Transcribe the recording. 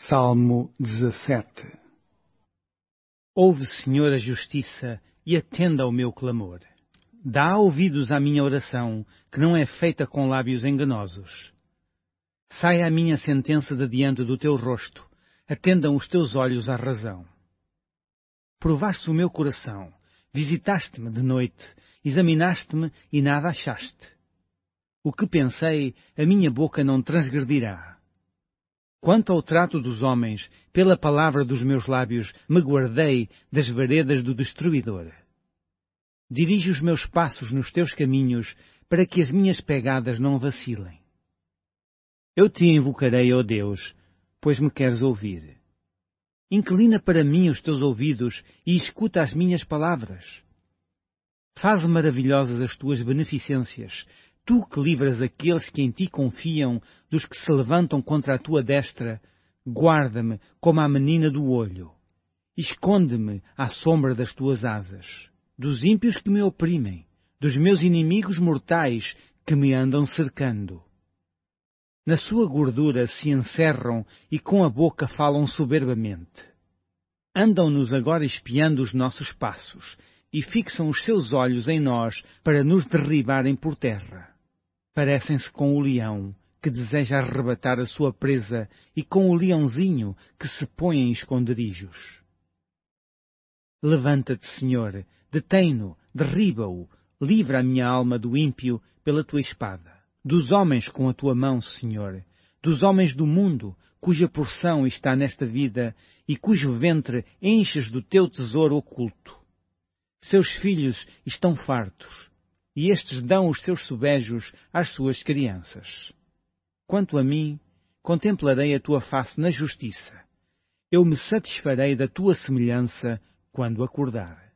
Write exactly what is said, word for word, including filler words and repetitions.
Salmo dezassete. Ouve, Senhor, a justiça e atenda ao meu clamor. Dá ouvidos à minha oração, que não é feita com lábios enganosos. Saia a minha sentença de diante do teu rosto, atendam os teus olhos à razão. Provaste o meu coração, visitaste-me de noite, examinaste-me e nada achaste. O que pensei, a minha boca não transgredirá. Quanto ao trato dos homens, pela palavra dos meus lábios, me guardei das veredas do destruidor. Dirige os meus passos nos teus caminhos, para que as minhas pegadas não vacilem. Eu te invocarei, ó Deus, pois me queres ouvir. Inclina para mim os teus ouvidos e escuta as minhas palavras. Faze maravilhosas as tuas beneficências, tu que livras aqueles que em ti confiam dos que se levantam contra a tua destra, guarda-me como a menina do olho. Esconde-me à sombra das tuas asas, dos ímpios que me oprimem, dos meus inimigos mortais que me andam cercando. Na sua gordura se encerram e com a boca falam soberbamente. Andam-nos agora espiando os nossos passos e fixam os seus olhos em nós para nos derribarem por terra. Parecem-se com o leão, que deseja arrebatar a sua presa, e com o leãozinho, que se põe em esconderijos. Levanta-te, Senhor, detém-no, derriba-o, livra a minha alma do ímpio pela tua espada. Dos homens com a tua mão, Senhor, dos homens do mundo, cuja porção está nesta vida, e cujo ventre enches do teu tesouro oculto. Seus filhos estão fartos, e estes dão os seus sobejos às suas crianças. Quanto a mim, contemplarei a tua face na justiça. Eu me satisfarei da tua semelhança quando acordar.